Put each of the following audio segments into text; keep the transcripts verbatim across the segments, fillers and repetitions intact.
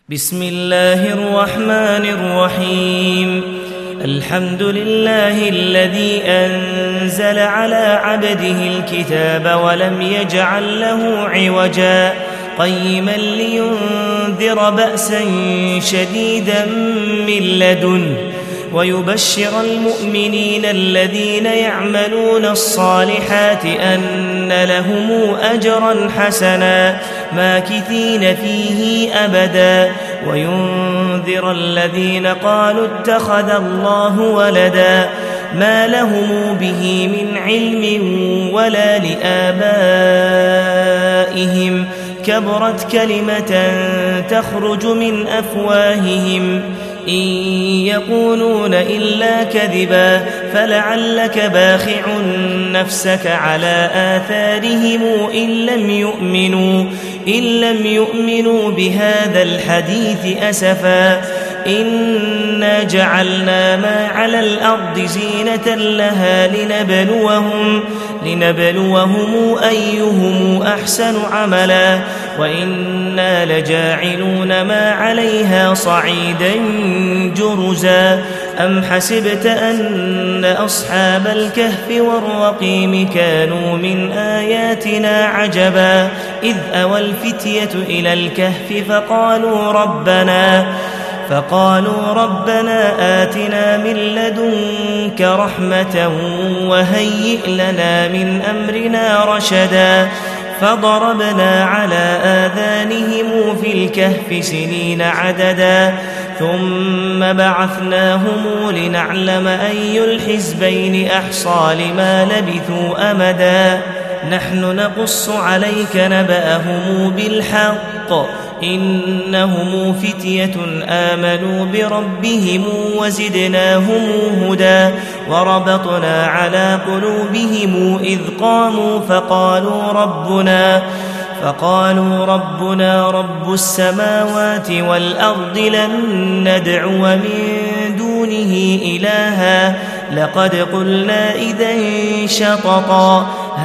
بسم الله الرحمن الرحيم. الحمد لله الذي أنزل على عبده الكتاب ولم يجعل له عوجا قيما لينذر بأسا شديدا من لدنه ويبشر المؤمنين الذين يعملون الصالحات أن لهم أجرا حسنا ماكثين فيه أبدا وينذر الذين قالوا اتخذ الله ولدا ما لهم به من علم ولا لآبائهم كبرت كلمة تخرج من أفواههم إن يقولون إلا كذبا فلعلك باخع نفسك على آثارهم إن لم يؤمنوا, إن لم يؤمنوا بهذا الحديث أسفا إنا جعلنا ما على الأرض زينة لها لنبلوهم, لنبلوهم أيهم أحسن عملا وإنا لجاعلون ما عليها صعيدا جرزا أم حسبت أن أصحاب الكهف والرقيم كانوا من آياتنا عجبا إذ أوى الفتية إلى الكهف فقالوا ربنا فقالوا ربنا آتنا من لدنك رحمة وهيئ لنا من أمرنا رشدا فضربنا على آذانهم في الكهف سنين عددا ثم بعثناهم لنعلم أي الحزبين أحصى لما لبثوا أمدا نحن نقص عليك نبأهم بالحق إنهم فتية آمنوا بربهم وزدناهم هدى وربطنا على قلوبهم إذ قاموا فقالوا ربنا فقالوا ربنا رب السماوات والأرض لن ندعو من دونه إلها لقد قلنا إذن شططا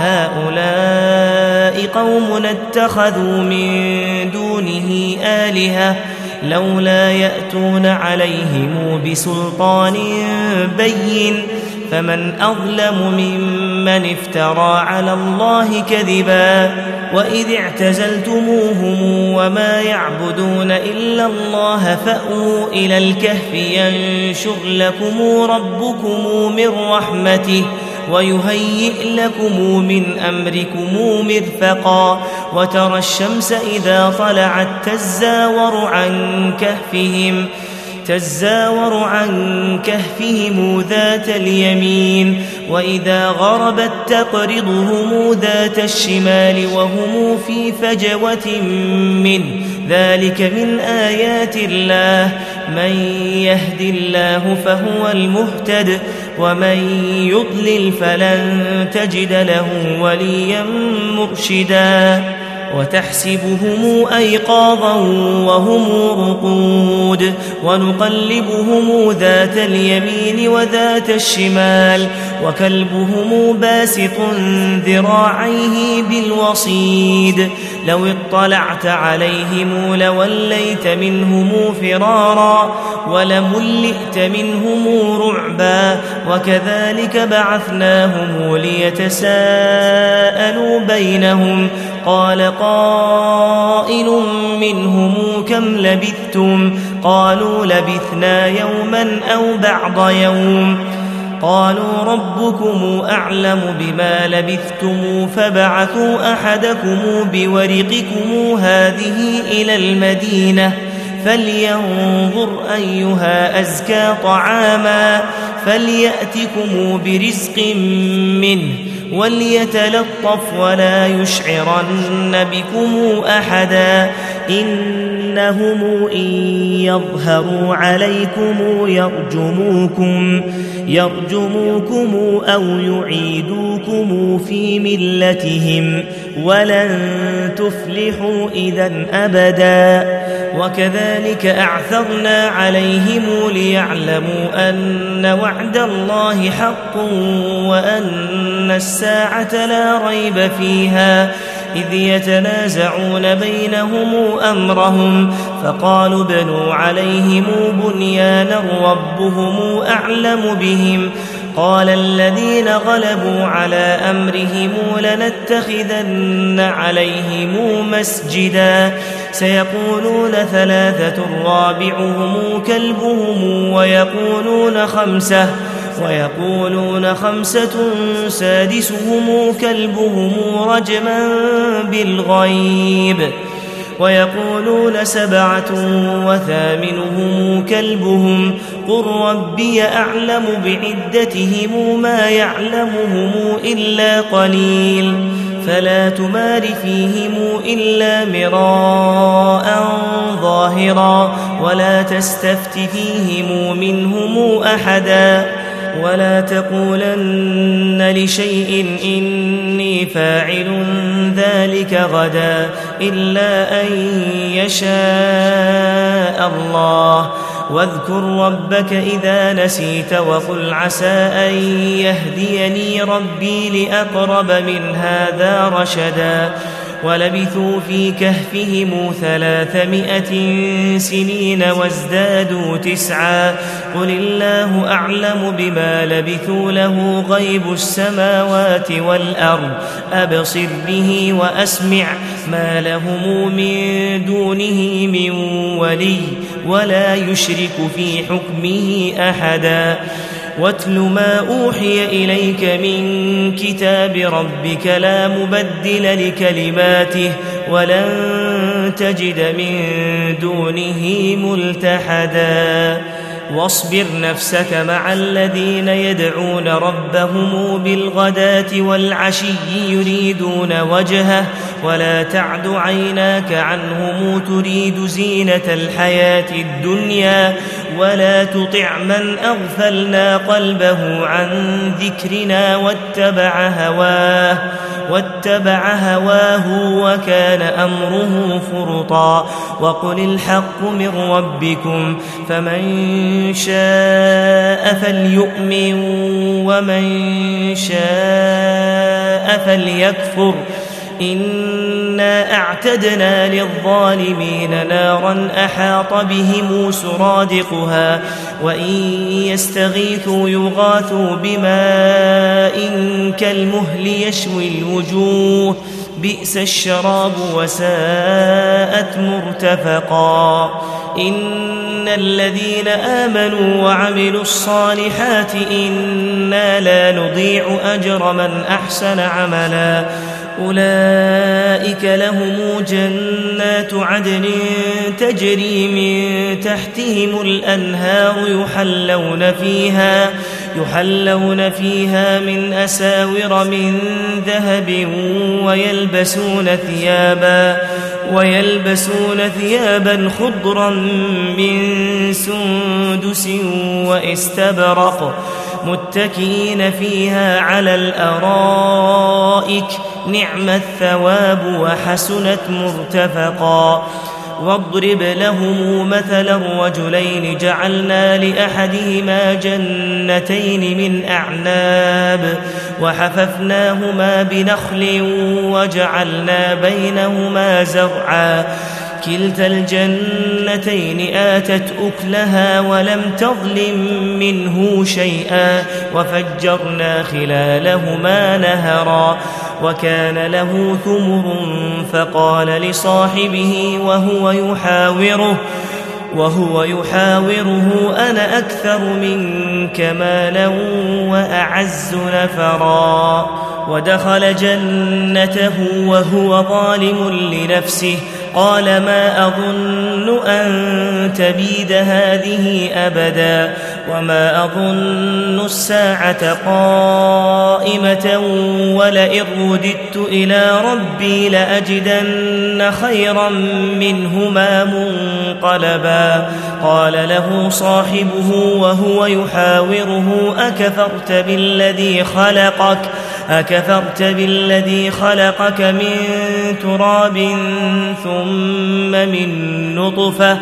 هؤلاء قوم اتخذوا من دونه آلهة لولا يأتون عليهم بسلطان بين فمن أظلم ممن افترى على الله كذبا وإذ اعتزلتموهم وما يعبدون إلا الله فأووا إلى الكهف ينشر لكم ربكم من رحمته ويهيئ لكم من أمركم مرفقا وترى الشمس إذا طلعت تزاور عن كهفهم تزاور عن كهفهم ذات اليمين وإذا غربت تقرضهم ذات الشمال وهم في فجوة منه ذلك من آيات الله من يهد الله فهو المهتد ومن يضلل فلن تجد له وليا مرشدا وتحسبهم أيقاظا وهم رقود ونقلبهم ذات اليمين وذات الشمال وكلبهم باسط ذراعيه بالوصيد لو اطلعت عليهم لوليت منهم فرارا ولملئت منهم رعبا وكذلك بعثناهم ليتساءلوا بينهم قال قائل منهم كم لبثتم قالوا لبثنا يوما أو بعض يوم قالوا ربكم أعلم بما لبثتم فبعثوا أحدكم بورقكم هذه إلى المدينة فلينظر أيها أزكى طعاما فليأتكم برزق منه وليتلطف ولا يشعرن بكم أحدا إنهم إن يظهروا عليكم يرجموكم يرجموكم أو يعيدوكم في ملتهم ولن تفلحوا إذا أبدا وكذلك أعثرنا عليهم ليعلموا أن وعد الله حق وأن الساعة لا ريب فيها إذ يتنازعون بينهم أمرهم فقالوا ابنوا عليهم بنيانا ربهم أعلم بهم قال الذين غلبوا على أمرهم لنتخذن عليهم مسجدا سيقولون ثلاثة رابعهم كلبهم ويقولون خمسة ويقولون خمسة سادسهم كلبهم رجما بالغيب ويقولون سبعة وثامنهم كلبهم قل ربي أعلم بعدتهم ما يعلمهم إلا قليل فلا تمار فيهم إلا مراء ظاهرا ولا تستفت فيهم منهم أحدا ولا تقولن لشيء إني فاعل ذلك غدا إلا أن يشاء الله واذكر ربك إذا نسيت وقل عسى أن يهديني ربي لأقرب من هذا رشدا ولبثوا في كهفهم ثلاثمائة سنين وازدادوا تسعا قل الله أعلم بما لبثوا له غيب السماوات والأرض أبصر به وأسمع ما لهم من دونه من ولي ولا يشرك في حكمه أحدا واتل ما أوحي إليك من كتاب ربك لا مبدل لكلماته ولن تجد من دونه ملتحدا واصبر نفسك مع الذين يدعون ربهم بالغداة والعشي يريدون وجهه ولا تعد عيناك عنهم تريد زينة الحياة الدنيا ولا تطع من أغفلنا قلبه عن ذكرنا واتبع هواه واتبع هواه وكان أمره فرطا وقل الحق من ربكم فمن شاء فليؤمن ومن شاء فليكفر إنا أعتدنا للظالمين نارا أحاط بهم سرادقها وإن يستغيثوا يغاثوا بماء كالمهل يشوي الوجوه بئس الشراب وساءت مرتفقا إن الذين آمنوا وعملوا الصالحات إنا لا نضيع أجر من أحسن عملا أولئك لهم جنات عدن تجري من تحتهم الأنهار يحلون فيها يحلون فيها من أساور من ذهب ويلبسون ثيابا ويلبسون ثيابا خضرا من سندس واستبرق متكئين فيها على الأرائك نعم الثواب وحسنت مرتفقا واضرب لهم مثلا رجلين جعلنا لأحدهما جنتين من أعناب وحففناهما بنخل وجعلنا بينهما زرعا كلتا الجنتين آتت أكلها ولم تظلم منه شيئا وفجرنا خلالهما نهرا وكان له ثمر فقال لصاحبه وهو يحاوره وهو يحاوره أنا أكثر منك مالا وأعز نفرا ودخل جنته وهو ظالم لنفسه قال ما أظن أن تبيد هذه أبدا وما أظن الساعة قائمة ولئن رددت إلى ربي لأجدن خيرا منهما منقلبا قال له صاحبه وهو يحاوره أكفرت بالذي خلقك أكفرت بالذي خلقك من تراب ثم من نطفة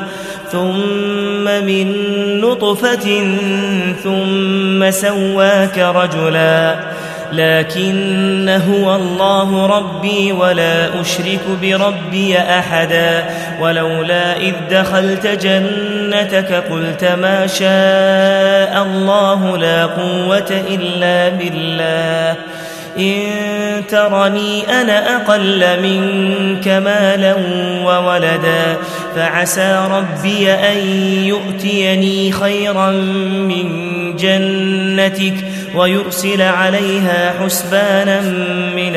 ثم من نطفة ثم سواك رجلا لكن هو الله ربي ولا أشرك بربي أحدا ولولا إذ دخلت جنتك قلت ما شاء الله لا قوة إلا بالله إن ترني أنا أقل منك مالا وولدا فعسى ربي أن يؤتيني خيرا من جنتك ويرسل عليها حسبانا من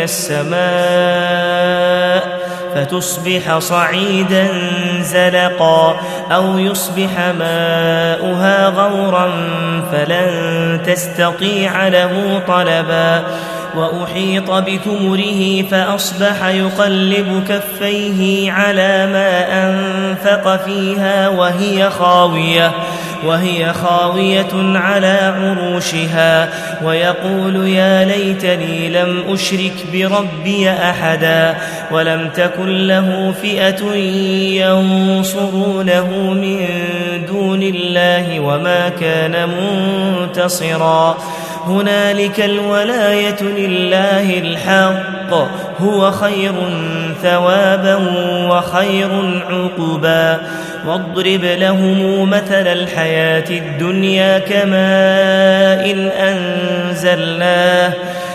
السماء فتصبح صعيدا زلقا أو يصبح ماؤها غورا فلن تستطيع له طلبا وأحيط بثمره فأصبح يقلب كفيه على ما أنفق فيها وهي خاوية وهي خاوية على عروشها ويقول يا ليتني لم أشرك بربي أحدا ولم تكن له فئة ينصرونه من دون الله وما كان منتصرا هنالك الولاية لله الحق هو خير ثوابا وخير عقبا واضرب لهم مثل الحياة الدنيا كماء إن أنزلناه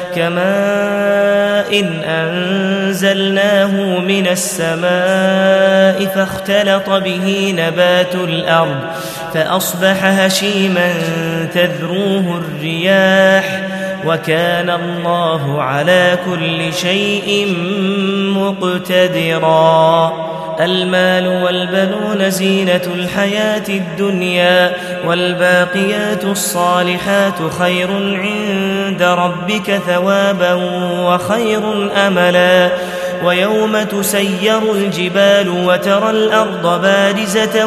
كماء إن أنزلناه من السماء فاختلط به نبات الأرض فأصبح هشيما تذروه الرياح وكان الله على كل شيء مقتدرا المال والبنون زينة الحياة الدنيا والباقيات الصالحات خير عند ربك ثوابا وخير أملا ويوم تسير الجبال وترى الأرض بارزة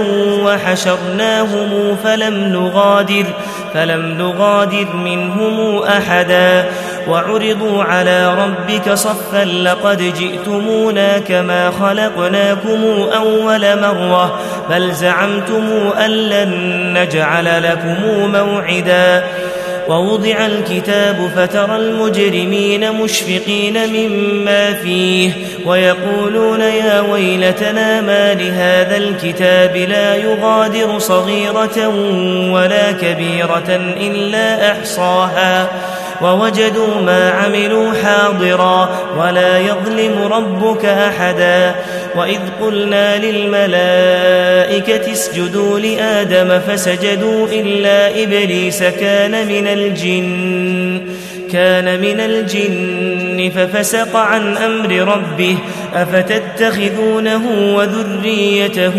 وحشرناهم فلم نغادر فلم نغادر منهم أحدا وعرضوا على ربك صفا لقد جئتمونا كما خلقناكم أول مرة بل زعمتم أن لن نجعل لكم موعدا ووضع الكتاب فترى المجرمين مشفقين مما فيه ويقولون يا ويلتنا ما لهذا الكتاب لا يغادر صغيرة ولا كبيرة إلا أحصاها ووجدوا ما عملوا حاضرا ولا يظلم ربك أحدا وإذ قلنا للملائكة اسجدوا لآدم فسجدوا إلا إبليس كان من الجن كان من الجن ففسق عن أمر ربه أفتتخذونه وذريته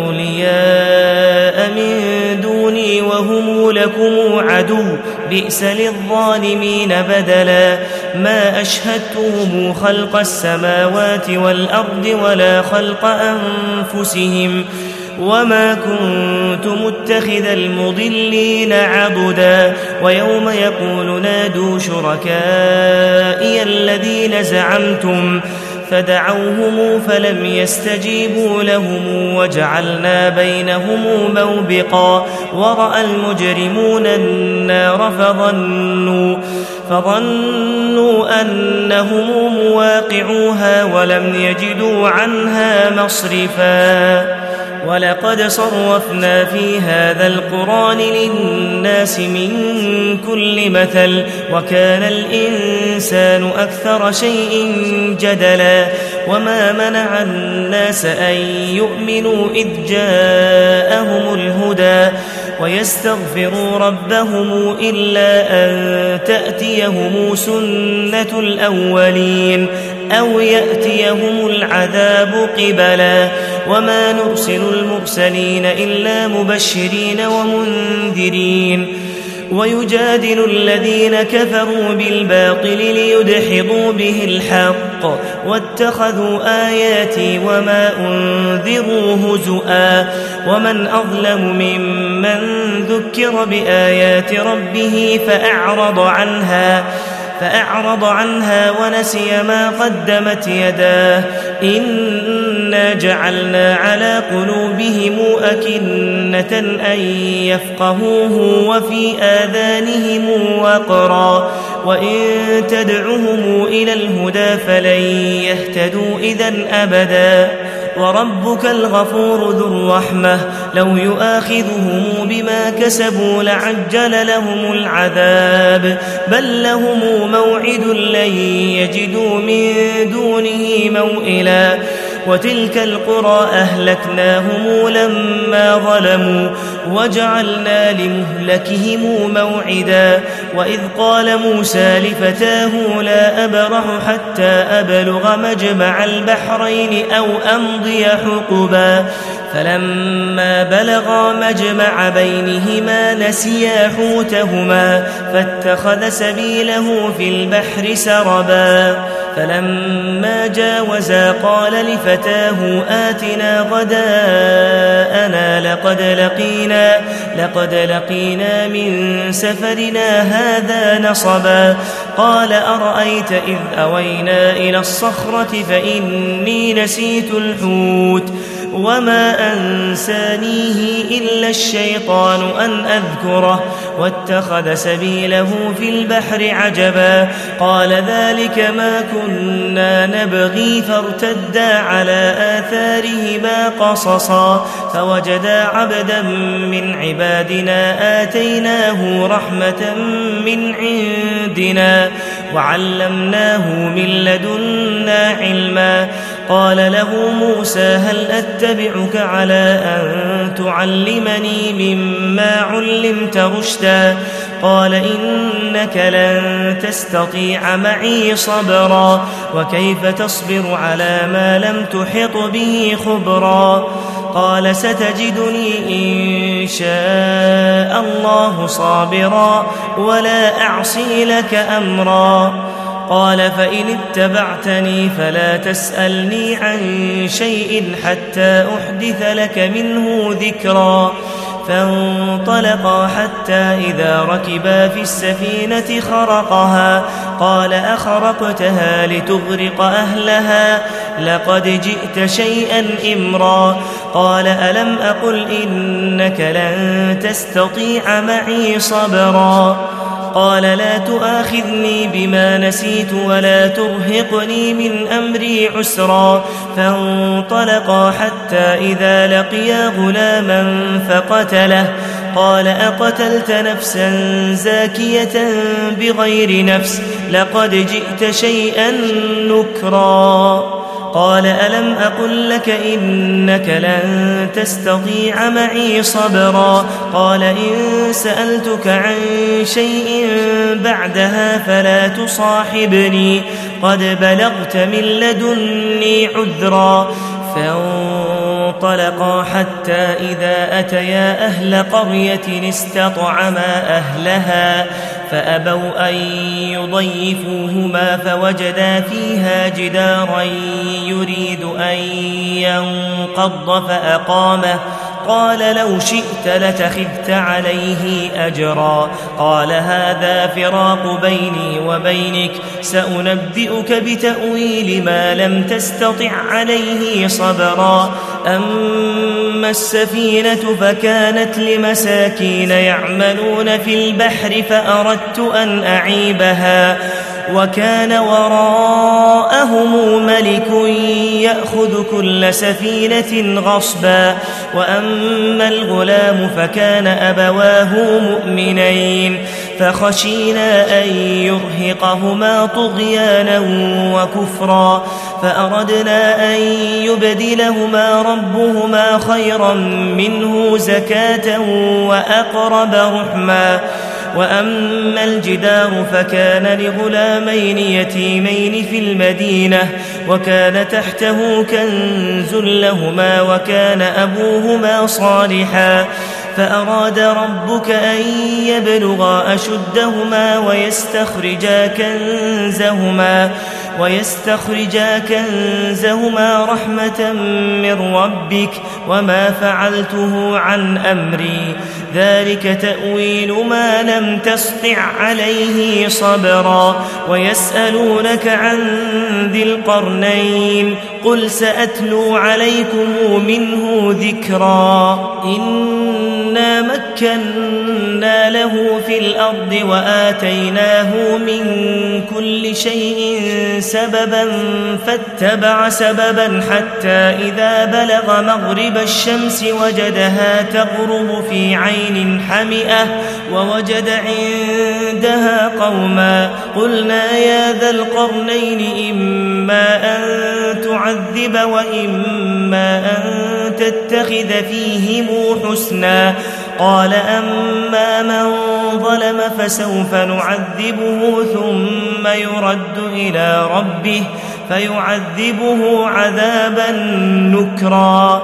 أولياء من دوني وهم لكم عدو بئس للظالمين بدلا ما أشهدتهم خلق السماوات والأرض ولا خلق أنفسهم وما كنت متخذ المضلين عضدا ويوم يقول نادوا شركائي الذين زعمتم فدعوهم فلم يستجيبوا لهم وجعلنا بينهم موبقا ورأى المجرمون النار فظنوا فظنوا أنهم مواقعوها ولم يجدوا عنها مصرفا ولقد صرفنا في هذا القرآن للناس من كل مثل وكان الإنسان أكثر شيء جدلا وما منع الناس أن يؤمنوا إذ جاءهم الهدى ويستغفروا ربهم إلا أن تأتيهم سنة الأولين أو يأتيهم العذاب قبلا وما نرسل المرسلين إلا مبشرين ومنذرين ويجادل الذين كفروا بالباطل ليدحضوا به الحق واتخذوا آياتي وما أنذروا هزؤا ومن أظلم ممن ذكر بآيات ربه فأعرض عنها فأعرض عنها ونسي ما قدمت يداه إنا جعلنا على قلوبهم أكنة أن يفقهوه وفي آذانهم وقرا وإن تدعهم إلى الهدى فلن يهتدوا إذن أبدا وربك الغفور ذو الرحمة لو يؤاخذهم بما كسبوا لعجل لهم العذاب بل لهم موعد لن يجدوا من دونه موئلا وتلك القرى أهلكناهم لما ظلموا وجعلنا لمهلكهم موعدا وإذ قال موسى لفتاه لا أبرح حتى أبلغ مجمع البحرين أو أمضي حقبا فلما بلغا مجمع بينهما نسيا حوتهما فاتخذ سبيله في البحر سربا فلما جاوزا قال لفتاه آتنا غداءنا لقد لقينا لقد لقينا من سفرنا هذا نصبا قال أرأيت إذ أوينا إلى الصخرة فإني نسيت الحوت وما أنسانيه إلا الشيطان أن أذكره واتخذ سبيله في البحر عجبا قال ذلك ما كنا نبغي فارتدا على آثارهما قصصا فوجدا عبدا من عبادنا آتيناه رحمة من عندنا وعلمناه من لدنا علما قال له موسى هل أتبعك على أن تعلمني مما علمت رشدا قال إنك لن تستطيع معي صبرا وكيف تصبر على ما لم تحط به خبرا قال ستجدني إن شاء الله صابرا ولا أعصي لك أمرا قال فإن اتبعتني فلا تسألني عن شيء حتى أحدث لك منه ذكرا فانطلقا حتى إذا ركبا في السفينة خرقها قال أخرقتها لتغرق أهلها لقد جئت شيئا إمرا قال ألم أقل إنك لن تستطيع معي صبرا قال لا تؤاخذني بما نسيت ولا ترهقني من أمري عسرا فانطلقا حتى إذا لقيا غلاما فقتله قال أقتلت نفسا زاكية بغير نفس لقد جئت شيئا نكرا قال ألم أقل لك إنك لن تستطيع معي صبرا قال إن سألتك عن شيء بعدها فلا تصاحبني قد بلغت من لدني عذرا فانطلقا حتى إذا أتيا أهل قرية استطعما أهلها فأبوا أن يضيفوهما فوجدا فيها جدارا يريد أن ينقض فأقامه قال لو شئت لتخذت عليه أجرا قال هذا فراق بيني وبينك سأنبئك بتأويل ما لم تستطع عليه صبرا أما السفينة فكانت لمساكين يعملون في البحر فأردت أن أعيبها وكان وراءهم ملك يأخذ كل سفينة غصبا وأما الغلام فكان أبواه مؤمنين فخشينا أن يرهقهما طغيانا وكفرا فأردنا أن يبدلهما ربهما خيرا منه زكاة وأقرب رحما وأما الجدار فكان لغلامين يتيمين في المدينة وكان تحته كنز لهما وكان أبوهما صالحا فأراد ربك أن يبلغا أشدهما ويستخرجا كنزهما ويستخرجا كنزهما رحمة من ربك وما فعلته عن أمري ذلك تأويل ما لم تسطع عليه صبرا ويسألونك عن ذي القرنين قل سأتلو عليكم منه ذكرا إنا مكنا له في الأرض وآتيناه من كل شيء سببا فاتبع سببا حتى إذا بلغ مغرب الشمس وجدها تغرب في عين حمئة ووجد عندها قوما قلنا يا ذا القرنين إما أن تعذب وإما أن تتخذ فيهم حسنا قال أما من ظلم فسوف نعذبه ثم يرد إلى ربه فيعذبه عذابا نكرا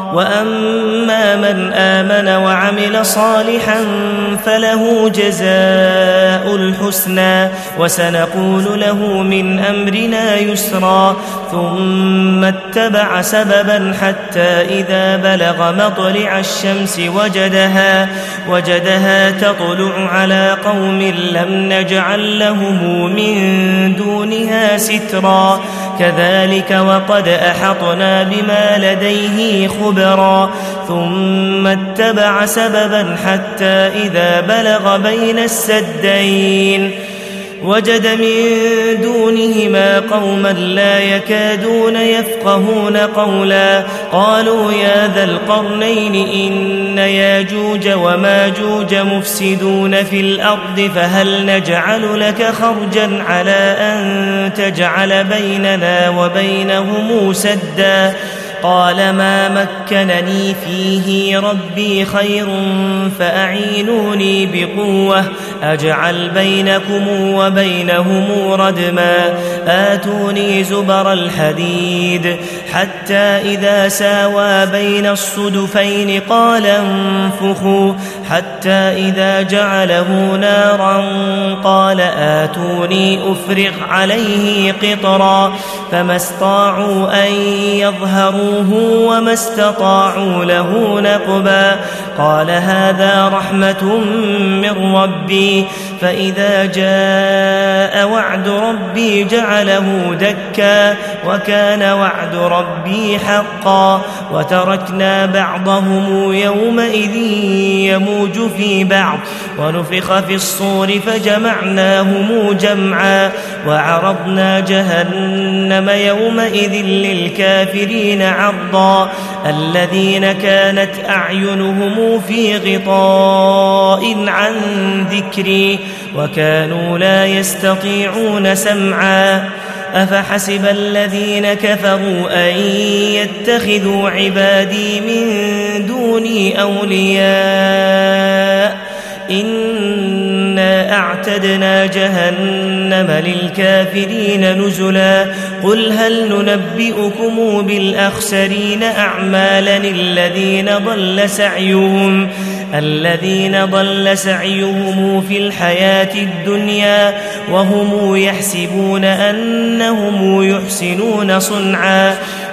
وأما من آمن وعمل صالحا فله جزاء الحسنى وسنقول له من أمرنا يسرا ثم اتبع سببا حتى إذا بلغ مطلع الشمس وجدها وجدها تطلع على قوم لم نجعل لهم من دونها سترا كذلك وقد أحطنا بما لديه خبرا ثم اتبع سببا حتى إذا بلغ بين السدين وجد من دونهما قوما لا يكادون يفقهون قولا قالوا يا ذا القرنين إن ياجوج وماجوج مفسدون في الأرض فهل نجعل لك خرجا على أن تجعل بيننا وبينهم سدا قال ما مكنني فيه ربي خير فأعينوني بقوة أجعل بينكم وبينهم ردما آتوني زبر الحديد حتى إذا ساوى بين الصدفين قال انفخوا حتى إذا جعله نارا قال آتوني أفرغ عليه قطرا فما استطاعوا أن يظهروه وما استطاعوا له نقبا قال هذا رحمة من ربي فإذا جاء وعد ربي جعله دكا وكان وعد ربي حقا وتركنا بعضهم يومئذ يموج في بعض ونفخ في الصور فجمعناهم جمعا وعرضنا جهنم يومئذ للكافرين عرضا الذين كانت أعينهم في غطاء عن ذكري وكانوا لا يستطيعون سمعا أفحسب الذين كفروا أن يتخذوا عبادي من دوني أولياء إنا أعتدنا جهنم للكافرين نزلا قل هل ننبئكم بالأخسرين أعمالا الذين ضل سعيهم الذين ضل سعيهم في الحياة الدنيا وهم يحسبون أنهم يحسنون صنعا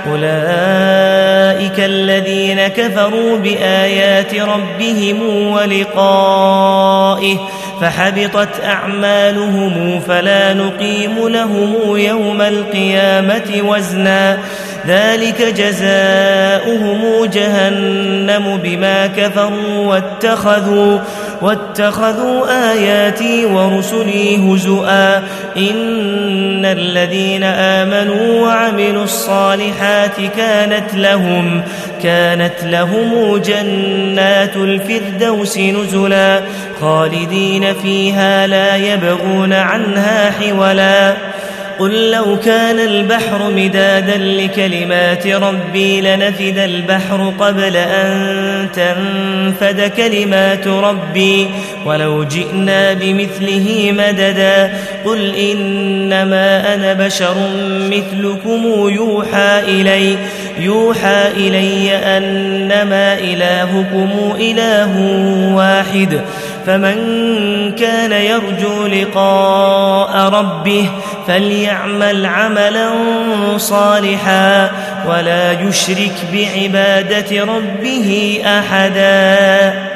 أولئك الذين كفروا بآيات ربهم ولقائه فحبطت أعمالهم فلا نقيم لهم يوم القيامة وزنا ذلك جزاؤهم جهنم بما كفروا واتخذوا واتخذوا آياتي ورسلي هزؤا إن الذين آمنوا وعملوا الصالحات كانت لهم كانت لهم جنات الفردوس نزلا خالدين فيها لا يبغون عنها حولا قل لو كان البحر مدادا لكلمات ربي لنفد البحر قبل أن تنفد كلمات ربي ولو جئنا بمثله مددا قل إنما أنا بشر مثلكم يوحى إلي يوحى إلي أنما إلهكم إله واحد فمن كان يرجو لقاء ربه فليعمل عملا صالحا ولا يشرك بعبادة ربه أحدا.